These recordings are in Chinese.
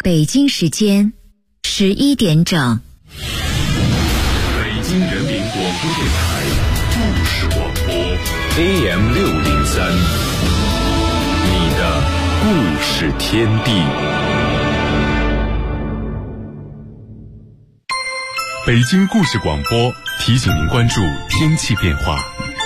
北京时间11点整。 北京人民广播电台故事广播 AM603， 你的故事天地。北京故事广播提醒您关注天气变化。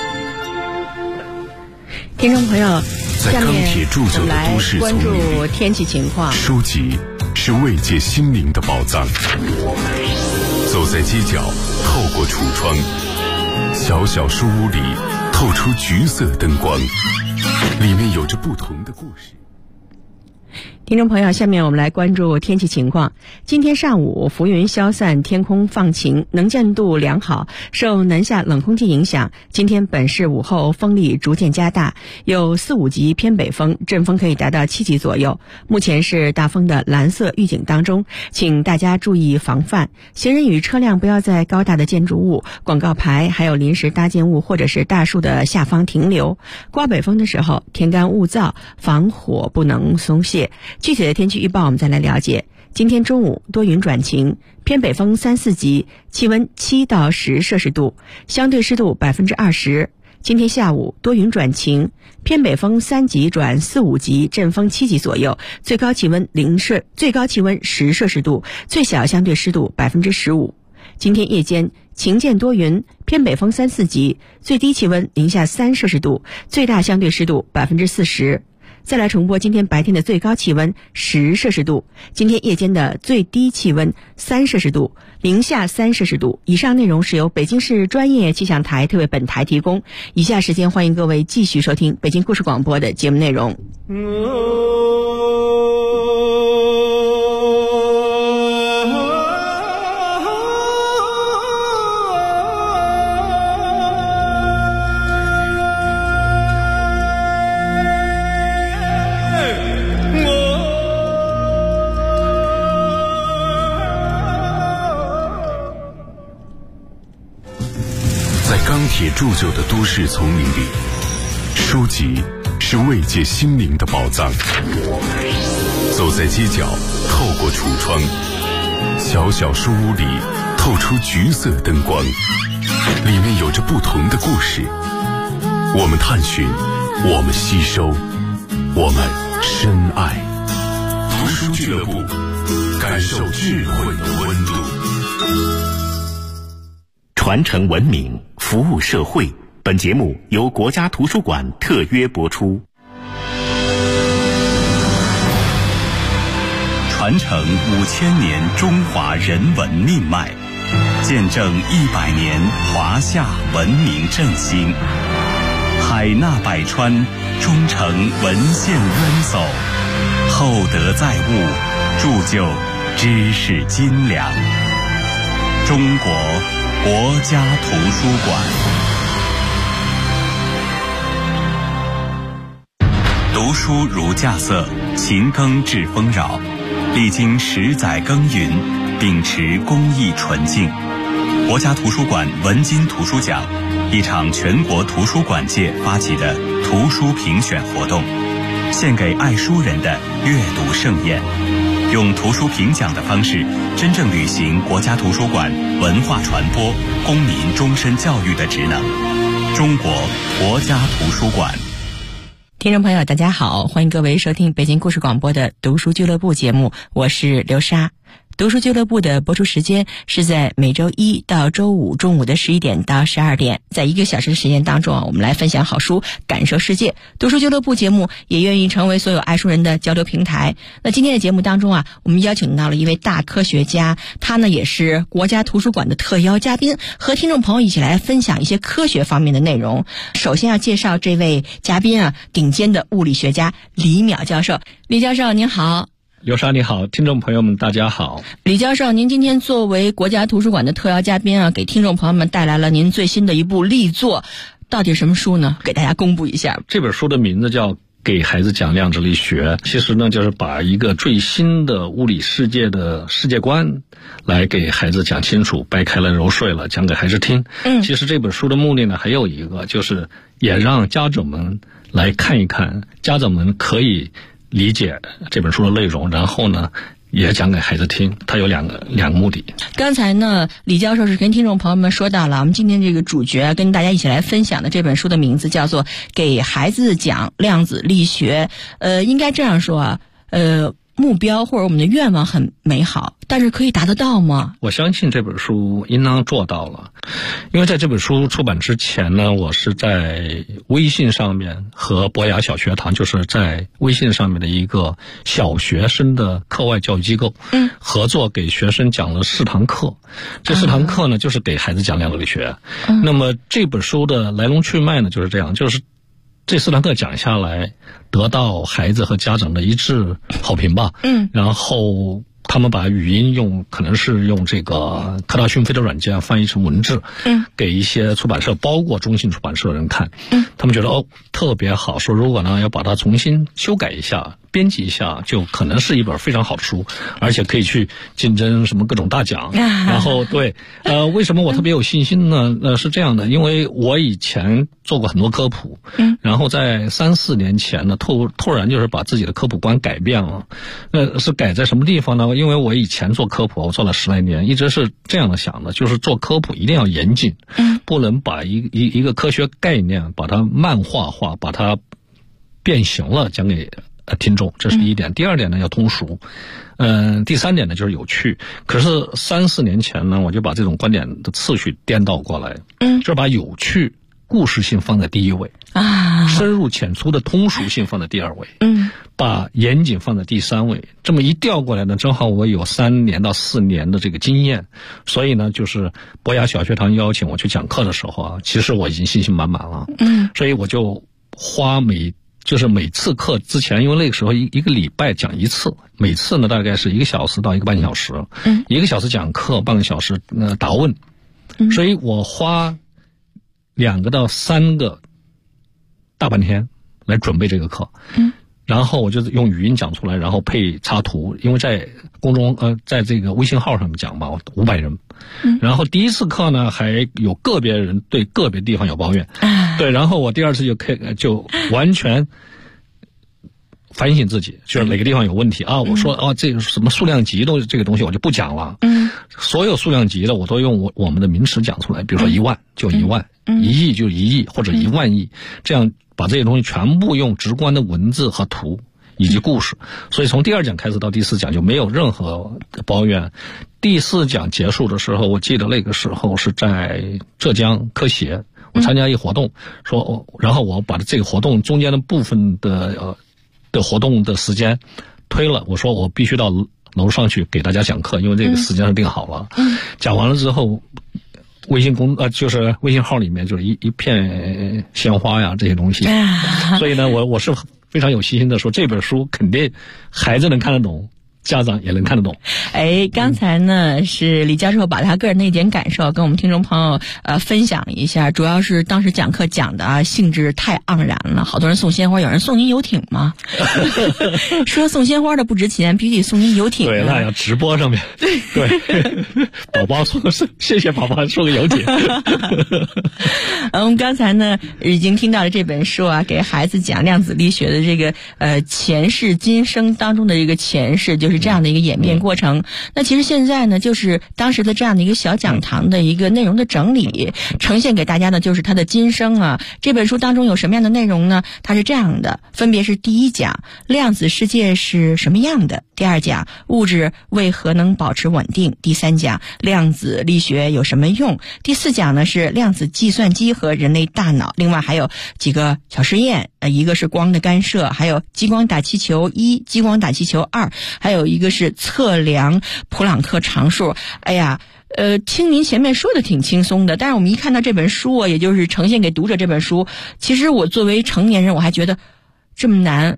听众朋友， 在钢铁铸就的都市丛林里， 关注天气情况。 书籍是慰藉心灵的宝藏。走在街角，透过橱窗，小小书屋里透出橘色灯光，里面有着不同的故事。 听众朋友，下面我们来关注天气情况。今天上午浮云消散，天空放晴，能见度良好。受南下冷空气影响，今天本市午后风力逐渐加大，有4、5级偏北风，阵风可以达到7级左右。目前是大风的蓝色预警当中，请大家注意防范。行人与车辆不要在高大的建筑物、广告牌还有临时搭建物或者是大树的下方停留。刮北风的时候，天干物燥，防火不能松懈。具体的天气预报我们再来了解。今天中午多云转晴，偏北风3、4级，气温7到10摄氏度，相对湿度20%。今天下午多云转晴，偏北风3级转4、5级，阵风7级左右，最高气温10摄氏度，最小相对湿度15%。今天夜间晴间多云，偏北风3、4级，最低气温-3摄氏度，最大相对湿度40%。再来重播今天白天的最高气温10摄氏度，今天夜间的最低气温3摄氏度，-3摄氏度。以上内容是由北京市专业气象台特为本台提供。以下时间欢迎各位继续收听北京故事广播的节目内容。 钢铁铸就的都市丛林里，书籍是慰藉心灵的宝藏。走在街角，透过橱窗，小小书屋里透出橘色灯光，里面有着不同的故事。我们探寻，我们吸收，我们深爱。读书俱乐部，感受智慧的温度。 传承文明，服务社会。本节目由国家图书馆特约播出。传承5000年中华人文命脉，见证100年华夏文明振兴。海纳百川，忠诚文献渊走，厚德载物，铸就知识斤两。中国国家图书馆。读书如稼穑，勤耕致丰饶。历经10载耕耘，秉持公益纯净，国家图书馆文津图书奖，一场全国图书馆界发起的图书评选活动，献给爱书人的阅读盛宴。用图书评奖的方式，真正履行国家图书馆文化传播、公民终身教育的职能。中国国家图书馆。 听众朋友大家好，欢迎各位收听北京故事广播的读书俱乐部节目，我是刘莎。读书俱乐部的播出时间是在每周1到周5中午的11点到12点，在1个小时的时间当中我们来分享好书，感受世界。读书俱乐部节目也愿意成为所有爱书人的交流平台。那今天的节目当中我们邀请到了一位大科学家，他呢也是国家图书馆的特邀嘉宾，和听众朋友一起来分享一些科学方面的内容。首先要介绍这位嘉宾顶尖的物理学家李淼教授。李教授您好。 刘莎你好，听众朋友们大家好。 李教授，您今天作为国家图书馆的特邀嘉宾给听众朋友们带来了您最新的一部力作，到底什么书呢？给大家公布一下。 这本书的名字叫《给孩子讲量子力学》，其实呢就是把一个最新的物理世界的世界观来给孩子讲清楚，掰开了揉碎了讲给孩子听。其实这本书的目的呢还有一个，就是也让家长们来看一看，家长们可以理解这本书的内容，然后呢也讲给孩子听，它有两个目的。 刚才呢，李教授是跟听众朋友们说到了，我们今天这个主角跟大家一起来分享的这本书的名字叫做《给孩子讲量子力学》。应该这样说啊，目标或者我们的愿望很美好，但是可以达得到吗？ 我相信这本书应当做到了，因为在这本书出版之前呢，我是在微信上面和博雅小学堂，就是在微信上面的一个小学生的课外教育机构，合作给学生讲了4堂课。这4堂课呢，就是给孩子讲量子力学。那么这本书的来龙去脉呢，就是这样，就是这4堂课讲下来，得到孩子和家长的一致好评吧。然后他们把语音可能是用这个科大讯飞的软件翻译成文字，给一些出版社，包括中信出版社的人看，他们觉得特别好，说如果呢要把它重新修改一下，编辑一下，就可能是一本非常好的书，而且可以去竞争什么各种大奖。然后对，为什么我特别有信心呢？是这样的，因为我以前做过很多科普，然后在3、4年前呢，突然就是把自己的科普观改变了。是改在什么地方呢？因为我以前做科普，我做了10来年，一直是这样的想的，就是做科普一定要严谨，不能把一个科学概念把它漫画化，把它变形了讲给听众，这是第一点。第二点呢，要通俗。第三点呢，就是有趣。可是3、4年前呢，我就把这种观点的次序颠倒过来，就是把有趣、故事性放在第一位，深入浅出的通俗性放在第2位，把严谨放在第3位。这么一调过来呢，正好我有3年到4年的这个经验，所以呢，就是博雅小学堂邀请我去讲课的时候啊，其实我已经信心满满了。所以我就花每次课之前，因为那个时候一个礼拜讲1次，每次呢大概是1个小时到1个半小时，1个小时讲课，半个小时答问，所以我花2个到3个大半天来准备这个课。然后我就用语音讲出来，然后配插图，因为在在这个微信号上面讲嘛，500人。然后第一次课呢，还有个别人对个别地方有抱怨，对，然后我第2次就完全反省自己，就是哪个地方有问题啊，我说这个什么数量级的这个东西我就不讲了，所有数量级的我都用我们的名词讲出来，比如说1万就1万，1亿就1亿或者1万亿，这样把这些东西全部用直观的文字和图以及故事。所以从第2讲开始到第4讲就没有任何抱怨。第4讲结束的时候，我记得那个时候是在浙江科协，我参加一活动，然后我把这个活动中间的部分的活动的时间推了，我说我必须到楼上去给大家讲课，因为这个时间是定好了。讲完了之后，就是微信号里面就是一片鲜花呀，这些东西。所以呢，我是非常有信心的说，这本书肯定孩子能看得懂，家长也能看得懂。 刚才呢是李教授把他个人的一点感受跟我们听众朋友分享一下，主要是当时讲课讲的兴致太盎然了，好多人送鲜花，有人送您游艇吗？说送鲜花的不值钱，必须得送您游艇。 对，那要直播上面。对，宝宝说的是谢谢宝宝送个游艇。 我们刚才呢已经听到了这本书啊，给孩子讲量子力学的这个前世今生当中的这个前世，就是这样的一个演变过程。那其实现在呢，就是当时的这样的一个小讲堂的一个内容的整理，呈现给大家呢，就是它的今生啊。这本书当中有什么样的内容呢？它是这样的，分别是第1讲量子世界是什么样的，第2讲物质为何能保持稳定，第3讲量子力学有什么用，第4讲呢是量子计算机和人类大脑。另外还有几个小实验，一个是光的干涉，还有激光打气球1、激光打气球2，还有一个是测量普朗克常数。听您前面说的挺轻松的，但是我们一看到这本书啊，也就是呈现给读者这本书，其实我作为成年人，我还觉得这么难。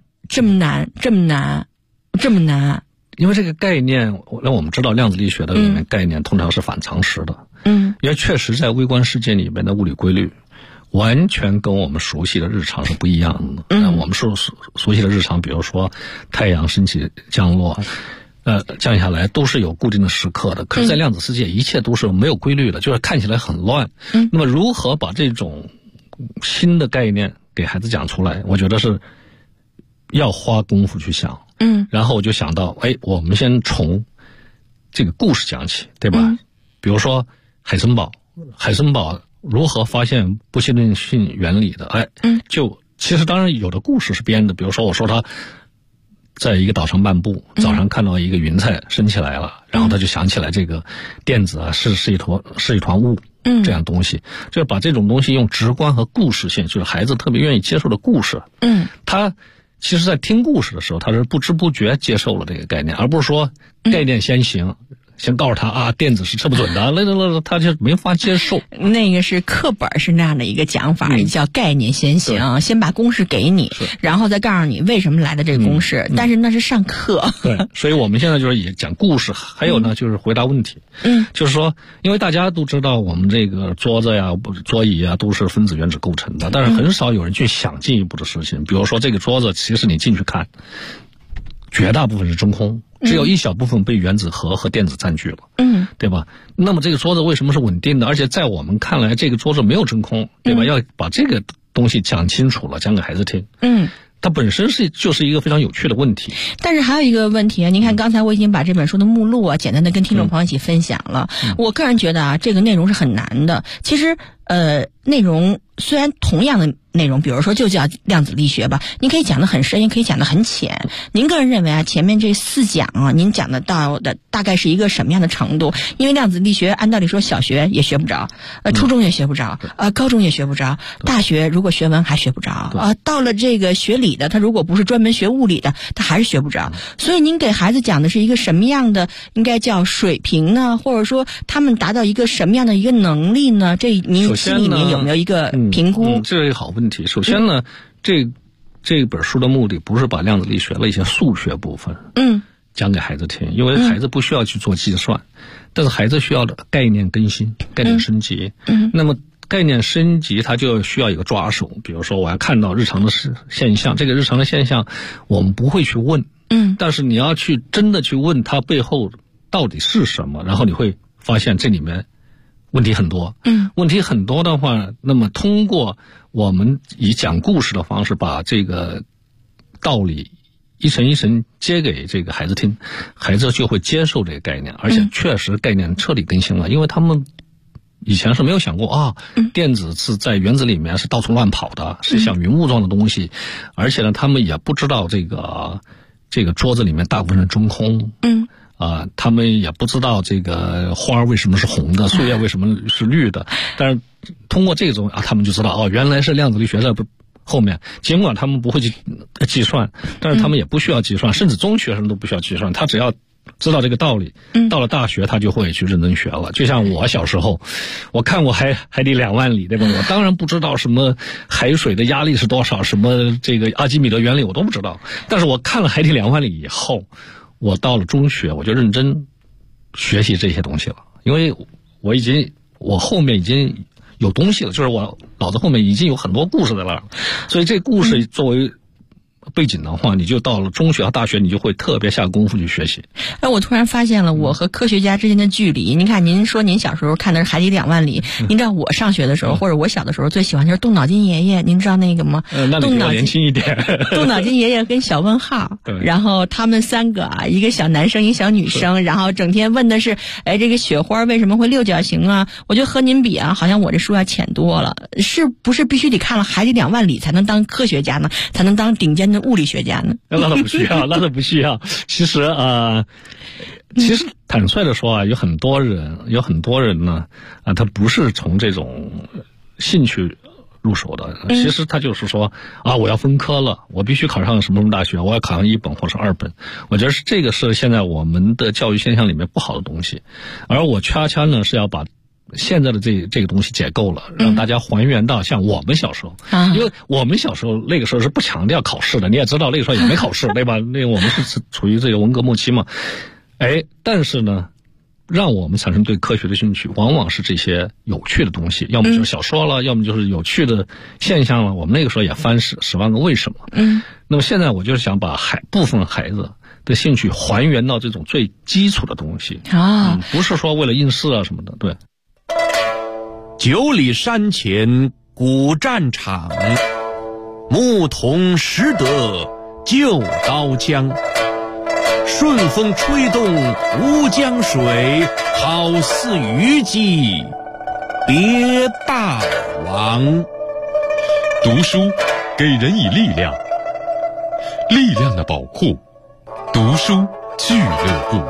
因为这个概念让我们知道量子力学的里面概念通常是反常识的。因为确实在微观世界里面的物理规律完全跟我们熟悉的日常是不一样的。我们熟悉的日常，比如说太阳升起降落，降下来都是有固定的时刻的。可是在量子世界一切都是没有规律的，就是看起来很乱。那么如何把这种新的概念给孩子讲出来，我觉得是要花功夫去想。 然后我就想到，我们先从这个故事讲起，对吧？比如说海森堡如何发现不确定性原理的？就其实当然有的故事是编的，比如说我说他在一个岛上漫步，早上看到一个云彩升起来了，然后他就想起来这个电子啊是一团雾，这样东西，就是把这种东西用直观和故事性，就是孩子特别愿意接受的故事，他其实在听故事的时候，他是不知不觉接受了这个概念，而不是说概念先行。先告诉他啊，电子是测不准的，那他就没法接受。 那个是课本是那样的一个讲法，叫概念先行，先把公式给你，然后再告诉你为什么来的这个公式。但是那是上课。 对，所以我们现在就是也讲故事，还有呢就是回答问题。就是说，因为大家都知道我们这个桌子呀、桌椅啊都是分子原子构成的，但是很少有人去想进一步的事情。比如说这个桌子，其实你进去看，绝大部分是真空。只有一小部分被原子核和电子占据了，对吧？那么这个桌子为什么是稳定的？而且在我们看来，这个桌子没有真空，对吧？要把这个东西讲清楚了，讲给孩子听。它本身就是一个非常有趣的问题。 但是还有一个问题啊，您看刚才我已经把这本书的目录啊，简单的跟听众朋友一起分享了。我个人觉得啊，这个内容是很难的。其实内容虽然同样的内容，比如说就叫量子力学吧，您可以讲得很深，也可以讲得很浅。您个人认为啊，前面这4讲啊，您讲得到的大概是一个什么样的程度？因为量子力学按道理说小学也学不着，初中也学不着，高中也学不着，大学如果学文还学不着，到了这个学理的，他如果不是专门学物理的，他还是学不着。所以您给孩子讲的是一个什么样的应该叫水平呢？或者说他们达到一个什么样的一个能力呢？这您心里面有没有一个评估？ 这是一个好问题。首先呢，这本书的目的不是把量子力学的一些数学部分讲给孩子听，因为孩子不需要去做计算，但是孩子需要的概念更新、概念升级。那么概念升级它就需要一个抓手，比如说我要看到日常的现象，这个日常的现象我们不会去问，但是你要去真的去问它背后到底是什么，然后你会发现这里面问题很多。问题很多的话，那么通过我们以讲故事的方式把这个道理一层一层接给这个孩子听，孩子就会接受这个概念，而且确实概念彻底更新了，因为他们以前是没有想过电子是在原子里面是到处乱跑的，是像云雾状的东西，而且呢他们也不知道这个桌子里面大部分是真空。他们也不知道这个花为什么是红的，树叶为什么是绿的，但是通过这种他们就知道原来是量子力学在后面。尽管他们不会去计算，但是他们也不需要计算，甚至中学生都不需要计算，他只要知道这个道理，到了大学他就会去认真学了。就像我小时候，我看过海底2万里，对吧？我当然不知道什么海水的压力是多少，什么这个阿基米德原理我都不知道，但是我看了海底2万里以后，我到了中学我就认真学习这些东西了，因为我后面已经有东西了，就是我脑子后面已经有很多故事在那儿，所以这故事作为背景的话，你就到了中学和大学，你就会特别下功夫去学习。 我突然发现了我和科学家之间的距离。您看，您说您小时候看的是海底2万里，您知道我上学的时候，或者我小的时候最喜欢就是动脑筋爷爷，您知道那个吗？ 那你比较年轻一点。 动脑筋爷爷跟小问号，然后他们3个一个小男生一个小女生，然后整天问的是这个雪花为什么会6角形啊？我觉得和您比好像我这书要浅多了。是不是必须得看了海底2万里才能当科学家呢？才能当顶尖的物理学家呢？ 那倒不需要，那倒不需要。其实坦率的说有很多人呢他不是从这种兴趣入手的，其实他就是说我要分科了，我必须考上什么大学，我要考上1本或者2本。我觉得这个是现在我们的教育现象里面不好的东西，而我恰恰呢是要把现在的这个东西解构了，让大家还原到像我们小时候，因为我们小时候那个时候是不强调考试的，你也知道那个时候也没考试，对吧？那个我们是处于这个文革末期嘛，但是呢，让我们产生对科学的兴趣，往往是这些有趣的东西，要么就是小说了，要么就是有趣的现象了。我们那个时候也翻10万个为什么。那么现在我就是想把部分孩子的兴趣还原到这种最基础的东西不是说为了应试什么的。对。 9里山前古战场，牧童拾得旧刀枪。 顺风吹动吴江水，好似虞姬别大王。 读书给人以力量，力量的宝库，读书俱乐部。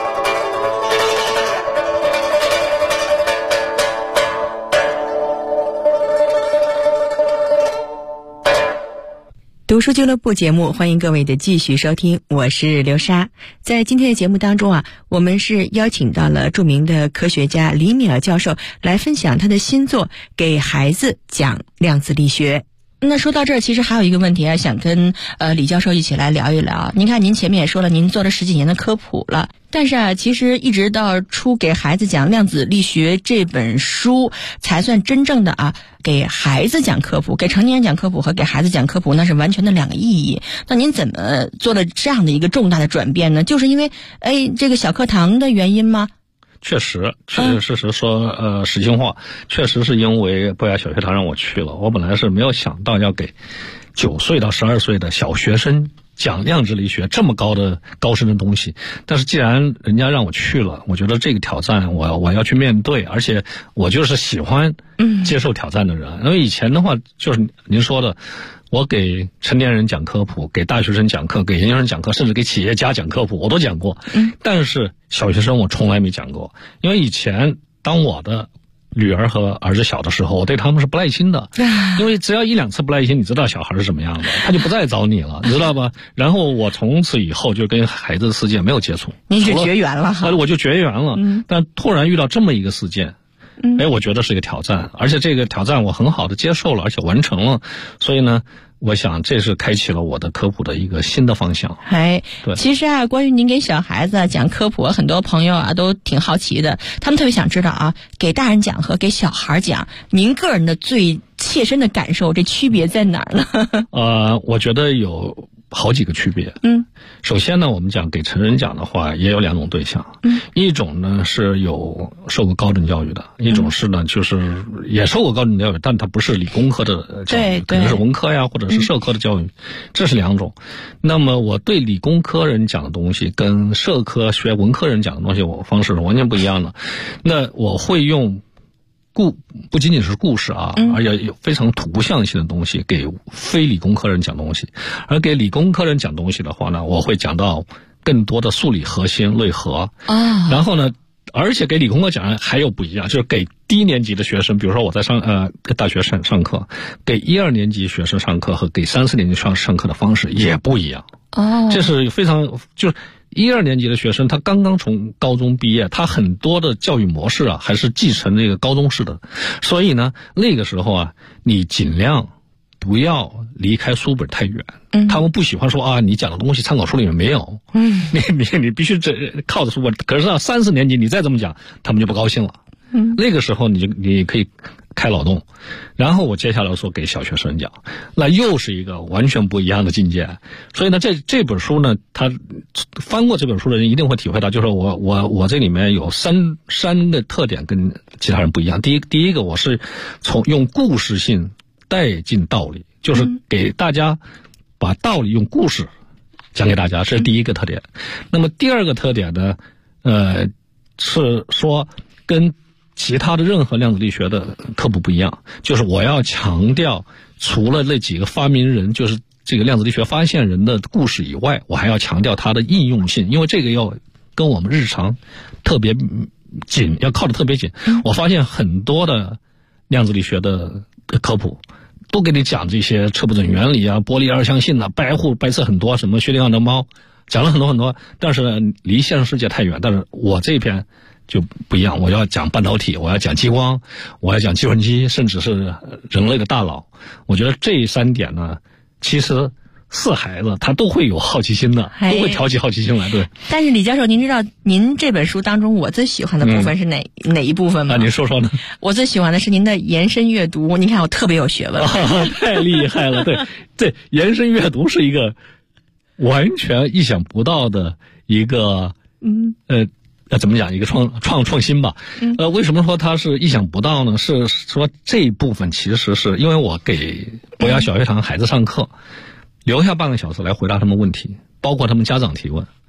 读书俱乐部节目，欢迎各位的继续收听，我是刘莎。在今天的节目当中我们是邀请到了著名的科学家李米尔教授来分享他的新作《给孩子讲量子力学》。那说到这儿，其实还有一个问题想跟李教授一起来聊一聊。您看，您前面也说了，您做了10几年的科普了，但是其实一直到出给孩子讲量子力学这本书，才算真正的给孩子讲科普。给成年人讲科普和给孩子讲科普那是完全的两个意义。那您怎么做了这样的一个重大的转变呢？就是因为这个小课堂的原因吗？ 确实事实说实心话，确实是因为博雅小学堂让我去了。我本来是没有想到要给9岁到12岁的小学生讲量子力学这么高深的东西，但是既然人家让我去了，我觉得这个挑战我要去面对，而且我就是喜欢接受挑战的人。因为以前的话就是您说的，我给成年人讲科普，给大学生讲课，给研究生讲课，甚至给企业家讲科普，我都讲过。但是小学生我从来没讲过，因为以前当我的女儿和儿子小的时候，我对他们是不耐心的，因为只要1、2次不耐心，你知道小孩是什么样的，他就不再找你了，你知道吧？然后我从此以后就跟孩子的世界没有接触， 您就绝缘了哈。 我就绝缘了。但突然遇到这么一个事件，我觉得是一个挑战，而且这个挑战我很好的接受了，而且完成了，所以呢，我想这是开启了我的科普的一个新的方向。对， 其实关于您给小孩子讲科普，很多朋友都挺好奇的，他们特别想知道给大人讲和给小孩讲，您个人的最切身的感受，这区别在哪儿呢？ 我觉得有好几个区别。首先呢，我们讲给成人讲的话，也有2种对象。一种呢是有受过高等教育的，一种是呢就是也受过高等教育，但它不是理工科的教育，可能是文科呀或者是社科的教育，这是2种。那么我对理工科人讲的东西跟社科学文科人讲的东西，我方式是完全不一样的。那我会用不仅仅是故事而且有非常图像性的东西给非理工科人讲东西，而给理工科人讲东西的话呢，我会讲到更多的数理核心内核然后呢，而且给理工科讲还有不一样，就是给低年级的学生，比如说我在大学上课，给1、2年级学生上课和给3、4年级上课的方式也不一样。这是非常就是1、2年级的学生，他刚刚从高中毕业，他很多的教育模式还是继承那个高中式的，所以呢，那个时候你尽量不要离开书本太远。他们不喜欢说你讲的东西参考书里面没有。你必须靠着书本。可是3、4年级你再这么讲，他们就不高兴了。那个时候你可以开脑洞。然后我接下来说给小学生讲，那又是一个完全不一样的境界。所以呢，这本书呢，他翻过这本书的人一定会体会到，就是我这里面有三个特点跟其他人不一样。第一个，我是用故事性带进道理，就是给大家把道理用故事讲给大家，这是第一个特点。那么第二个特点呢，是说跟其他的任何量子力学的科普不一样，就是我要强调除了那几个发明人，就是这个量子力学发现人的故事以外，我还要强调它的应用性，因为这个要跟我们日常特别紧，要靠得特别紧。我发现很多的量子力学的科普都给你讲这些测不准原理波粒二象性白色很多，什么薛定谔的猫，讲了很多，但是离现实世界太远。但是我这篇就不一样，我要讲半导体，我要讲激光，我要讲计算机，甚至是人类的大脑。我觉得这3点呢，其实是孩子他都会有好奇心的，都会挑起好奇心来。对。但是李教授，您知道您这本书当中我最喜欢的部分是哪一部分吗？您说说呢？我最喜欢的是您的延伸阅读。您看我特别有学问。太厉害了。对，延伸阅读是一个完全意想不到的一个怎么讲，一个创新吧。为什么说它是意想不到呢？是说这一部分其实是因为我给博雅小学堂孩子上课，留下半个小时来回答他们问题，包括他们家长提问。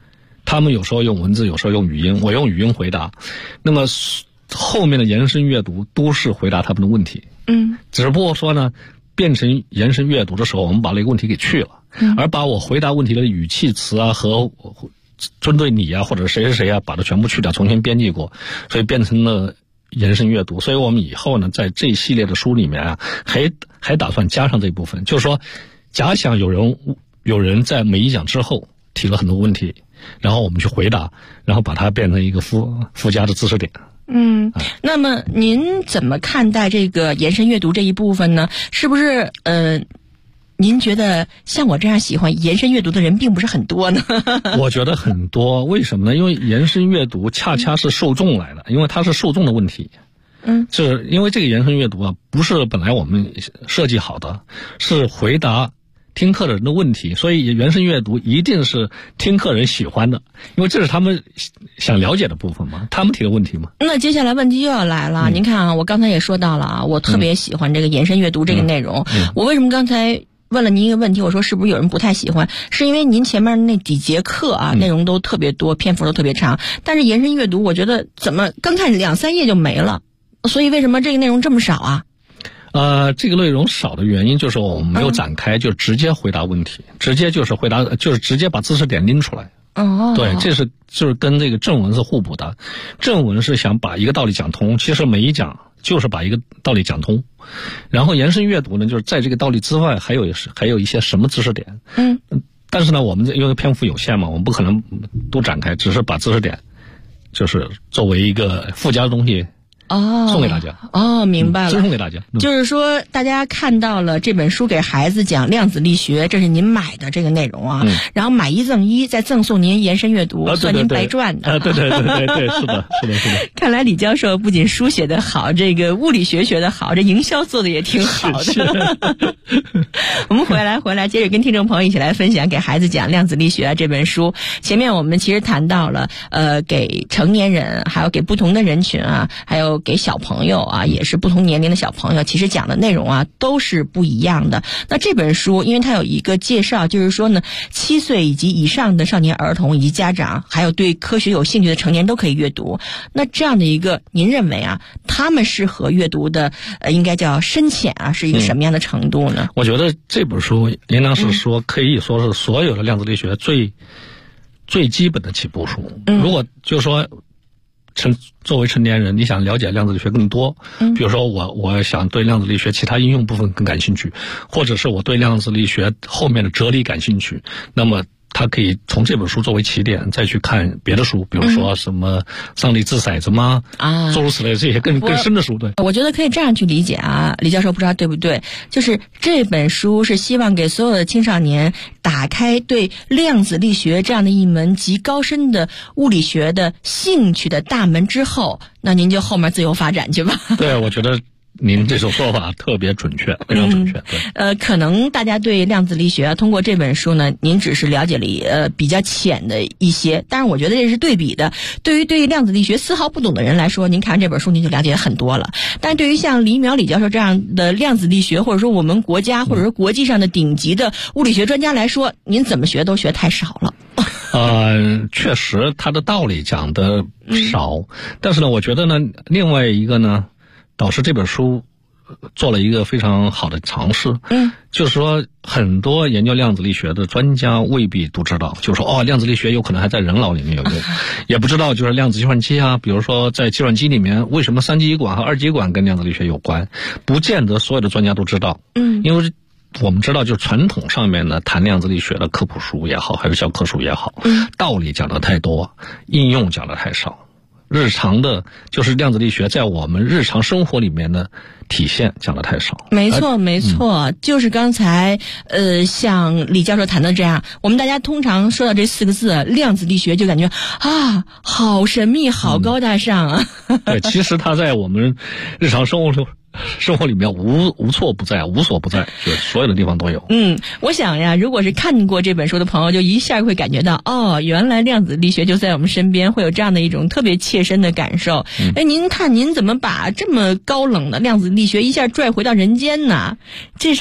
他们有时候用文字，有时候用语音，我用语音回答。那么后面的延伸阅读都是回答他们的问题。只不过说呢，变成延伸阅读的时候，我们把那个问题给去了，而把我回答问题的语气词啊和针对你啊或者谁谁谁啊，把它全部去掉，重新编辑过，所以变成了延伸阅读。所以我们以后呢，在这一系列的书里面啊，还打算加上这一部分，就是说，假想有人在每一讲之后提了很多问题，然后我们去回答，然后把它变成一个附加的知识点。 那么您怎么看待这个延伸阅读这一部分呢？是不是您觉得像我这样喜欢延伸阅读的人并不是很多呢？ 我觉得很多，为什么呢？因为延伸阅读恰恰是受众来的，因为它是受众的问题。是因为这个延伸阅读啊，不是本来我们设计好的，是回答听课的人的问题，所以延伸阅读一定是听课人喜欢的，因为这是他们想了解的部分嘛，他们提的问题嘛。 那接下来问题又要来了，您看啊，我刚才也说到了啊，我特别喜欢这个延伸阅读这个内容。我为什么刚才问了您一个问题，我说是不是有人不太喜欢，是因为您前面那几节课啊，内容都特别多，篇幅都特别长，但是延伸阅读我觉得怎么刚看2-3页就没了，所以为什么这个内容这么少啊？ 这个内容少的原因就是我们没有展开，就直接回答问题，直接就是回答，就是直接把知识点拎出来。对，就是跟这个正文是互补的。正文是想把一个道理讲通，其实每一讲就是把一个道理讲通。然后延伸阅读呢，就是在这个道理之外还有一些什么知识点。但是呢，我们因为篇幅有限嘛，我们不可能都展开，只是把知识点就是作为一个附加的东西。送给大家。 明白了。 送给大家。 就是说，大家看到了这本书给孩子讲量子力学，这是您买的这个内容啊。然后买1赠1，再赠送您延伸阅读，算您白赚的。 对，是的。 看来李教授不仅书写得好，这个物理学学得好，这营销做得也挺好的。我们回来，接着跟听众朋友一起来分享给孩子讲量子力学这本书。前面我们其实谈到了，给成年人，还有给不同的人群啊，还有给小朋友啊，也是不同年龄的小朋友，其实讲的内容啊都是不一样的。那这本书因为它有一个介绍，就是说呢，7岁以及以上的少年儿童以及家长，还有对科学有兴趣的成年都可以阅读。那这样的一个，您认为啊，他们适合阅读的应该叫深浅啊，是一个什么样的程度呢？ 我觉得这本书应当是说，可以说是所有的量子力学最基本的起步书。如果就是说作为成年人，你想了解量子力学更多，比如说我想对量子力学其他应用部分更感兴趣，或者是我对量子力学后面的哲理感兴趣，那么他可以从这本书作为起点，再去看别的书，比如说什么上帝掷骰子吗？诸如此类这些更深的书。对， 我觉得可以这样去理解啊，李教授不知道对不对？就是这本书是希望给所有的青少年打开对量子力学这样的一门极高深的物理学的兴趣的大门之后，那您就后面自由发展去吧。 对，我觉得您这种说法特别准确，非常准确。对， 可能大家对量子力学通过这本书呢，您只是了解了比较浅的一些，但是我觉得这是对比的。对于量子力学丝毫不懂的人来说，您看这本书您就了解很多了。但对于像李教授这样的量子力学，或者说我们国家或者说国际上的顶级的物理学专家来说，您怎么学都学太少了。 确实他的道理讲的少，但是呢，我觉得呢，另外一个呢，导师这本书做了一个非常好的尝试，就是说很多研究量子力学的专家未必都知道，就是说量子力学有可能还在人脑里面有用，也不知道就是量子计算机啊，比如说在计算机里面为什么3极管和2极管跟量子力学有关，不见得所有的专家都知道。因为我们知道，就是传统上面呢，谈量子力学的科普书也好，还是教科书也好，道理讲的太多，应用讲的太少。日常的，就是量子力学在我们日常生活里面的体现讲的太少。 没错，就是刚才像李教授谈的这样，我们大家通常说到这4个字量子力学，就感觉啊，好神秘，好高大上啊。 对，其实它在我们日常生活里面无所不在，就所有的地方都有。 我想呀，如果是看过这本书的朋友，就一下会感觉到，原来量子力学就在我们身边，会有这样的一种特别切身的感受。您看您怎么把这么高冷的量子力学一下拽回到人间呢？这事儿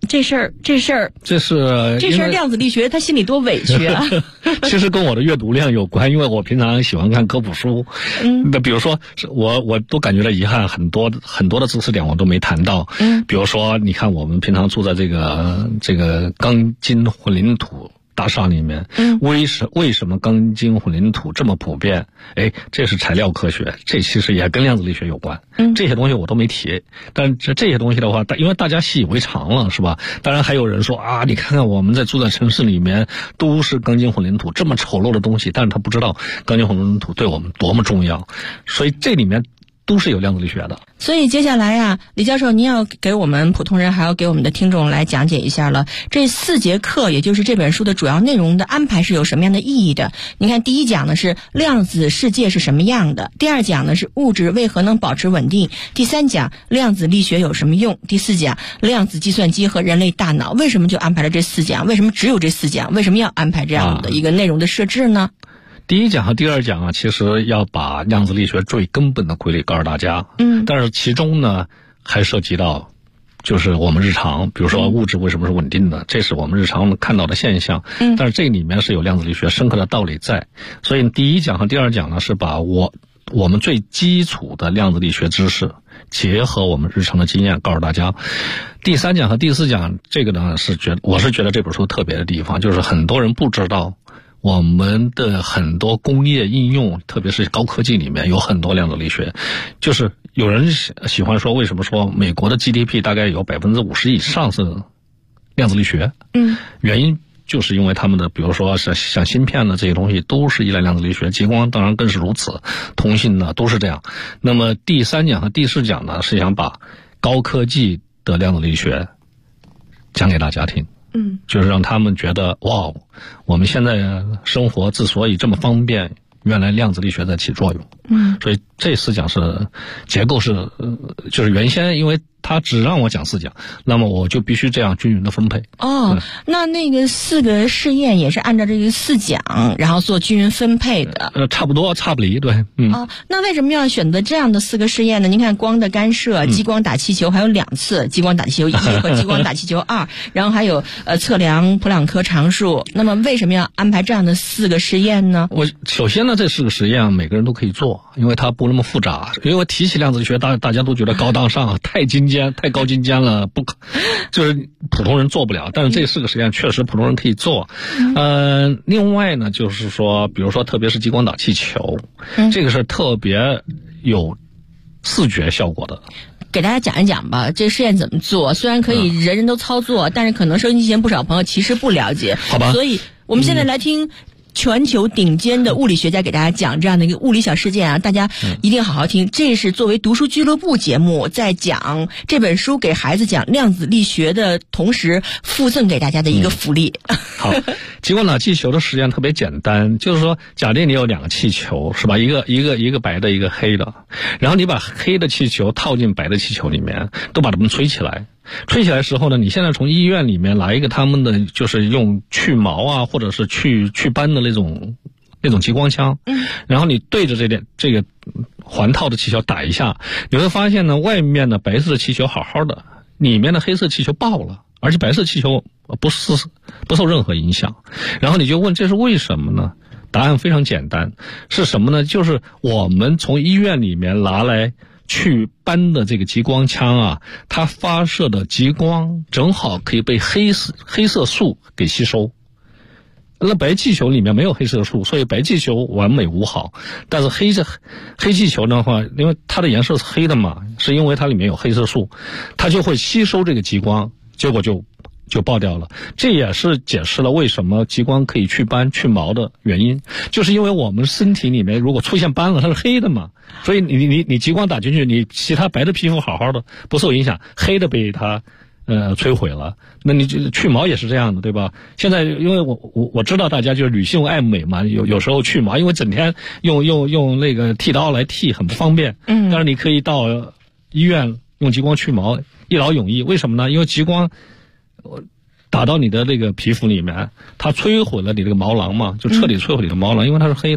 这事儿，量子力学他心里多委屈啊！ 其实跟我的阅读量有关，因为我平常喜欢看科普书。那比如说，我都感觉到遗憾，很多的知识点我都没谈到。比如说，你看我们平常住在这个钢筋混凝土大厦里面，为什么钢筋混凝土这么普遍？这是材料科学，这其实也跟量子力学有关。这些东西我都没提，但这些东西的话，因为大家习以为常了，是吧？当然还有人说啊，你看看我们住在城市里面都是钢筋混凝土，这么丑陋的东西，但是他不知道钢筋混凝土对我们多么重要，所以这里面都是有量子力学的。 所以接下来呀，李教授，您要给我们普通人还要给我们的听众来讲解一下了。这4节课，也就是这本书的主要内容的安排是有什么样的意义的？你看，第1讲呢是量子世界是什么样的，第2讲呢是物质为何能保持稳定，第3讲量子力学有什么用，第4讲量子计算机和人类大脑。为什么就安排了这4讲？为什么只有这4讲？为什么要安排这样的一个内容的设置呢？ 第1讲和第2讲啊，其实要把量子力学最根本的规律告诉大家。但是其中呢，还涉及到，就是我们日常，比如说物质为什么是稳定的，这是我们日常看到的现象。但是这里面是有量子力学深刻的道理在。所以第1讲和第2讲呢，是把我们最基础的量子力学知识结合我们日常的经验告诉大家。第3讲和第4讲，这个呢我是觉得这本书特别的地方，就是很多人不知道。我们的很多工业应用，特别是高科技里面有很多量子力学。就是有人喜欢说，为什么说美国的 GDP 大概有50%以上是量子力学？原因就是因为他们的，比如说像芯片呢这些东西都是依赖量子力学，激光当然更是如此，通信呢都是这样。那么第3讲和第4讲呢，是想把高科技的量子力学讲给大家听。就是让他们觉得哇，我们现在生活之所以这么方便，原来量子力学在起作用。所以这4讲是结构是就是原先因为他只让我讲4讲，那么我就必须这样均匀的分配。那个4个试验也是按照这个4讲，然后做均匀分配的。差不多，差不离，对。 那为什么要选择这样的4个试验呢？您看，光的干涉、激光打气球还有2次，激光打气球1和激光打气球2，然后还有测量普朗克常数。那么为什么要安排这样的4个实验呢？ 首先呢，这4个实验每个人都可以做，因为它不那么复杂。因为提起量子力学，大家都觉得高大上，太高精尖了，就是普通人做不了。但是这4个实验确实普通人可以做。另外呢，就是说，比如说特别是激光打气球，这个是特别有视觉效果的。 给大家讲一讲吧，这试验怎么做？虽然可以人人都操作，但是可能收音机前不少朋友其实不了解。 好吧， 所以我们现在来听全球顶尖的物理学家给大家讲这样的一个物理小事件啊，大家一定好好听。这是作为读书俱乐部节目在讲这本书给孩子讲量子力学的同时附赠给大家的一个福利。 好，激光打气球的实验特别简单，就是说假定你有2个气球，是吧？一个白的，一个黑的，然后你把黑的气球套进白的气球里面，都把它们吹起来。吹起来的时候呢，你现在从医院里面来一个他们的就是用去毛啊，或者是去斑的那种激光枪，然后你对着这个环套的气球打一下，你会发现呢，外面的白色的气球好好的，里面的黑色气球爆了，而且白色气球不受任何影响。然后你就问这是为什么呢？答案非常简单，是什么呢？就是我们从医院里面拿来去斑的这个激光枪啊，它发射的激光正好可以被黑色素给吸收。那白气球里面没有黑色素，所以白气球完美无好。但是黑气球的话，因为它的颜色是黑的嘛，是因为它里面有黑色素，它就会吸收这个激光，结果就爆掉了。这也是解释了为什么激光可以去斑去毛的原因，就是因为我们身体里面如果出现斑了，它是黑的嘛，所以你激光打进去，你其他白的皮肤好好的不受影响，黑的被它摧毁了。那你去毛也是这样的，对吧？现在因为我知道大家就是女性爱美嘛，有时候去毛，因为整天用那个剃刀来剃很不方便。但是你可以到医院用激光去毛，一劳永逸。为什么呢？因为激光打到你的那个皮肤里面，它摧毁了你这个毛囊嘛，就彻底摧毁你的毛囊，因为它是黑的。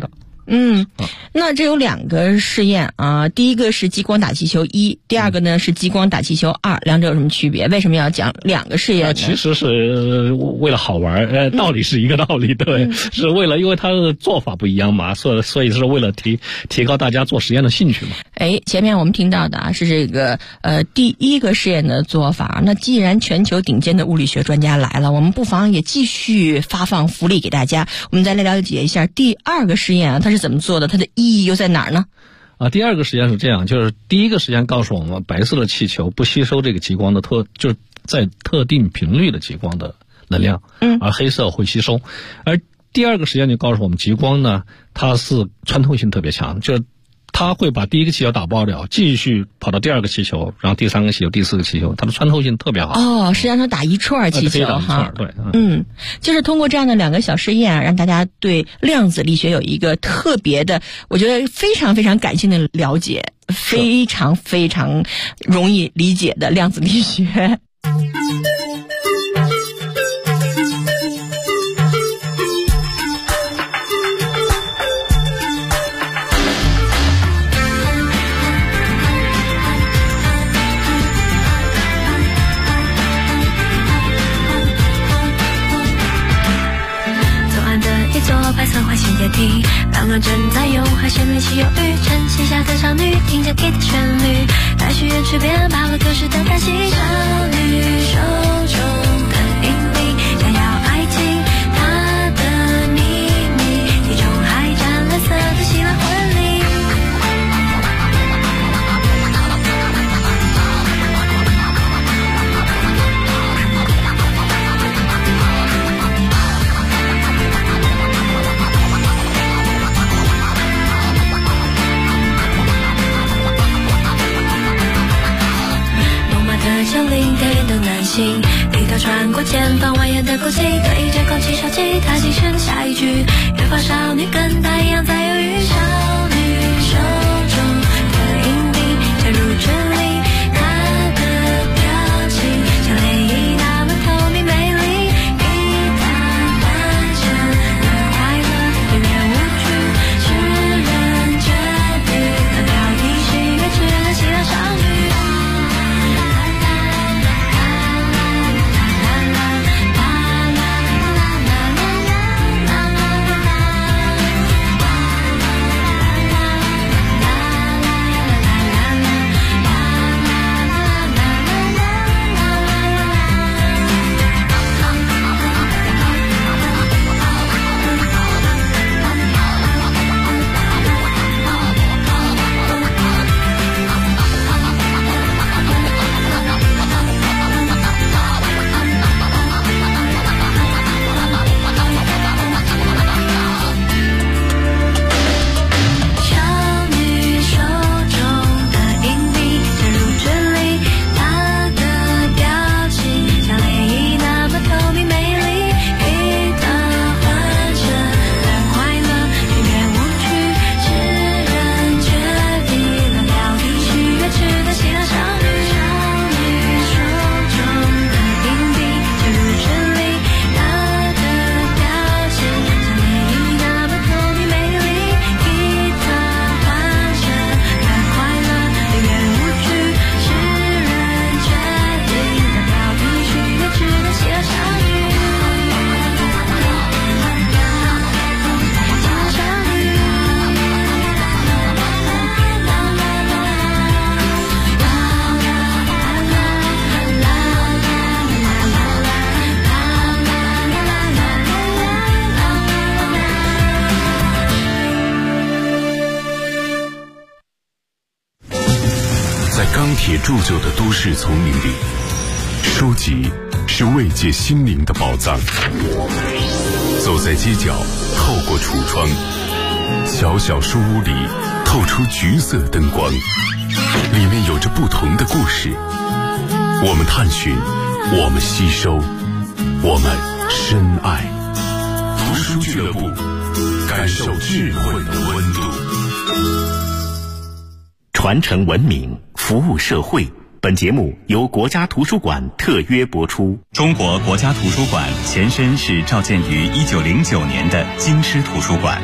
那这有2个试验啊，第一个是激光打气球1，第二个呢是激光打气球2，两者有什么区别？为什么要讲2个试验呢？ 其实是为了好玩，道理是一个道理，对，是为了因为它的做法不一样嘛，所以是为了提高大家做实验的兴趣嘛。 前面我们听到的啊是这个第一个试验的做法。那既然全球顶尖的物理学专家来了，我们不妨也继续发放福利给大家。我们再来了解一下第2个实验啊，它是怎么做的，它的意义又在哪儿呢？ 第2个实验是这样，就是第一个实验告诉我们，白色的气球不吸收这个极光的就是在特定频率的极光的能量，而黑色会吸收。而第2个实验就告诉我们，极光呢，它是穿透性特别强，就是它会把第一个气球打爆掉，继续跑到第2个气球，然后第3个气球、第4个气球，它的穿透性特别好。实际上它打一串气球哈。对， 就是通过这样的2个小试验，让大家对量子力学有一个特别的，我觉得非常非常感性的了解，非常非常容易理解的量子力学。 白色环形电梯，浪漫正在用海鲜美气游鱼，晨曦下的少女听着 K 的旋律，带许愿池边把了丢失的感激，少女手中的硬币想要爱情，她的秘密，地中海湛蓝色的希腊婚礼。小林电影的男性，地头穿过前方蜿蜒的空气，对着空气说起他心声下一句，远方少女跟他一样在犹豫，少女手中的硬币沉入圈里，她的表情像涟漪那么透明美丽，一旦完成的快乐永远无惧，是人决定的标题，是原始的希腊少女。 钢铁铸就的都市丛林里，书籍是慰藉心灵的宝藏。走在街角，透过橱窗，小小书屋里透出橘色灯光，里面有着不同的故事。我们探寻，我们吸收，我们深爱。图书俱乐部，感受智慧的温度。 传承文明，服务社会。本节目由国家图书馆特约播出。 中国国家图书馆前身是赵建于1909年的京师图书馆，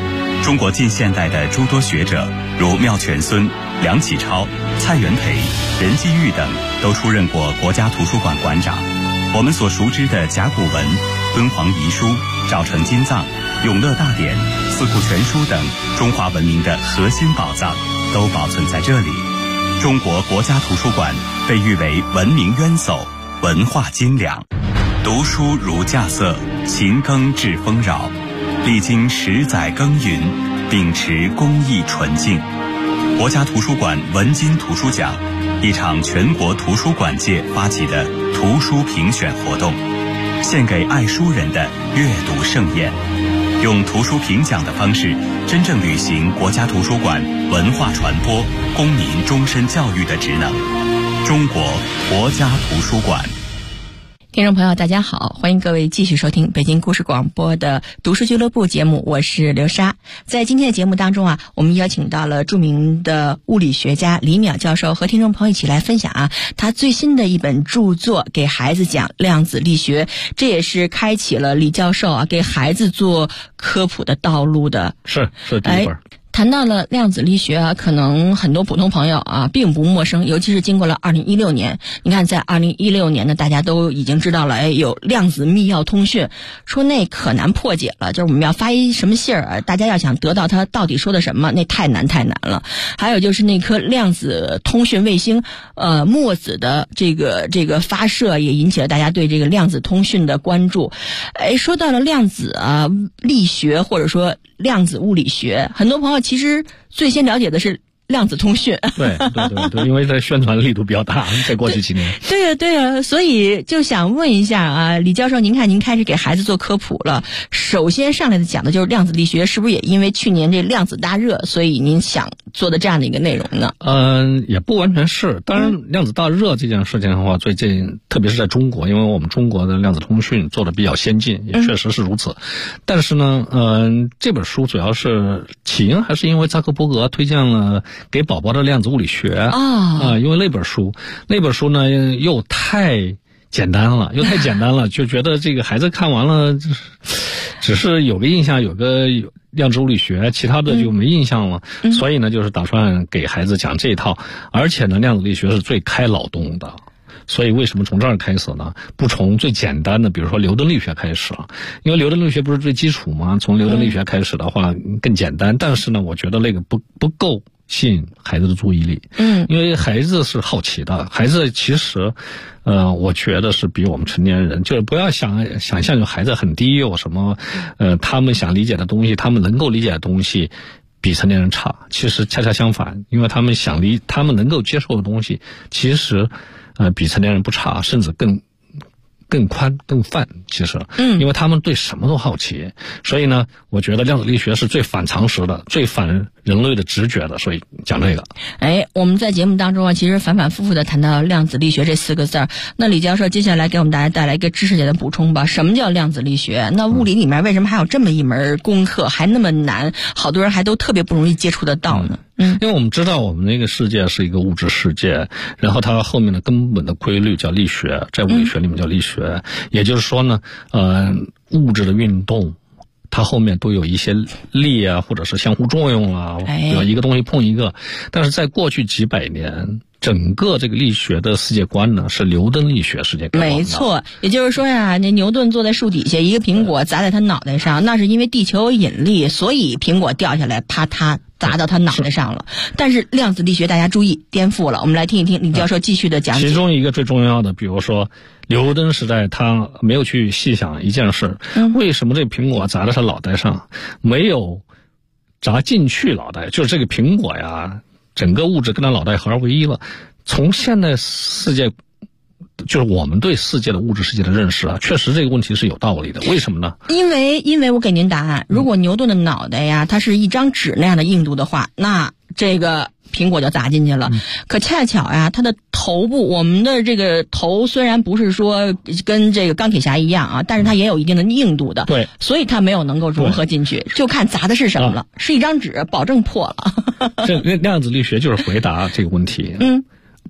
中国近现代的诸多学者，如妙泉孙、梁启超、蔡元培、任继玉等，都出任过国家图书馆馆长。我们所熟知的甲骨文、敦煌遗书、赵成金藏、永乐大典、四库全书等中华文明的核心宝藏，都保存在这里。中国国家图书馆被誉为文明渊薮、文化精良。读书如稼穑，勤耕致丰饶。历经10载耕耘，秉持公益纯净。国家图书馆文津图书奖，一场全国图书馆界发起的图书评选活动，献给爱书人的阅读盛宴，用图书评奖的方式，真正履行国家图书馆文化传播、公民终身教育的职能。中国国家图书馆。 听众朋友大家好，欢迎各位继续收听北京故事广播的读书俱乐部节目，我是刘莎。在今天的节目当中我们邀请到了著名的物理学家李淼教授，和听众朋友一起来分享他最新的一本著作，给孩子讲量子力学。这也是开启了李教授给孩子做科普的道路的。 是第一本。 谈到了量子力学可能很多普通朋友并不陌生，尤其是经过了2016年。你看，在2016年呢，大家都已经知道了，有量子密钥通讯，说那可难破解了，就是我们要发一什么信儿，大家要想得到它到底说的什么，那太难了。还有就是那颗量子通讯卫星，墨子的这个发射也引起了大家对这个量子通讯的关注。说到了量子力学或者说量子物理学，很多朋友其实最先了解的是量子通讯。 对，因为它宣传力度比较大，在过去几年。 对啊，所以就想问一下李教授，您看您开始给孩子做科普了，首先上来的讲的就是量子力学，是不是也因为去年这量子大热，所以您想做的这样的一个内容呢？ 也不完全是。当然，量子大热这件事情的话，最近特别是在中国，因为我们中国的量子通讯做的比较先进，也确实是如此。但是呢，这本书主要是起因还是因为扎克伯格推荐了给宝宝的量子物理学因为那本书呢又太简单了，就觉得这个孩子看完了只是有个印象，有个量子物理学，其他的就没印象了。所以呢，就是打算给孩子讲这一套，而且呢，量子力学是最开脑洞的。所以为什么从这儿开始呢？不从最简单的，比如说牛顿力学开始因为牛顿力学不是最基础吗？从牛顿力学开始的话更简单，但是呢，我觉得那个不够吸引孩子的注意力。因为孩子是好奇的，孩子其实我觉得是比我们成年人，就是不要想象有孩子很低，有什么他们想理解的东西，他们能够理解的东西比成年人差。其实恰恰相反，因为他们能够接受的东西其实比成年人不差，甚至更宽更泛。其实因为他们对什么都好奇，所以呢，我觉得量子力学是最反常识的，最反人类的直觉的，所以讲这个。 我们在节目当中其实反反复复的谈到量子力学这4个字。那李教授接下来给我们大家带来一个知识点的补充吧。什么叫量子力学？那物理里面为什么还有这么一门功课，还那么难，好多人还都特别不容易接触得到呢？ 因为我们知道我们那个世界是一个物质世界，然后它后面的根本的规律叫力学，在物理学里面叫力学。也就是说呢，物质的运动它后面都有一些力或者是相互作用比如一个东西碰一个。但是在过去几百年，整个这个力学的世界观呢是牛顿力学世界观。 没错，也就是说那牛顿坐在树底下，一个苹果砸在他脑袋上，那是因为地球有引力，所以苹果掉下来啪嗒砸到他脑袋上了。但是量子力学大家注意颠覆了，我们来听一听李教授继续的讲解。 其中一个最重要的，比如说牛顿时代他没有去细想一件事，为什么这苹果砸在他脑袋上没有砸进去脑袋，就是这个苹果整个物质跟他脑袋合而为一了。从现代世界，就是我们对世界的物质世界的认识确实这个问题是有道理的。为什么呢？因为我给您答案，如果牛顿的脑袋它是一张纸那样的硬度的话，那这个苹果就砸进去了。可恰巧它的头部，我们的这个头虽然不是说跟这个钢铁侠一样但是它也有一定的硬度的。 对， 所以它没有能够融合进去，就看砸的是什么了。是一张纸，保证破了。 这量子力学就是回答这个问题。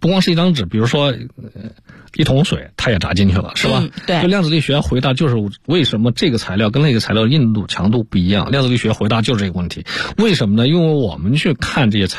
不光是一张纸，比如说一桶水，它也炸进去了，是吧？ 对。 就量子力学回答就是为什么这个材料跟那个材料硬度、强度不一样？量子力学回答就是这个问题。为什么呢？因为我们去看这些材料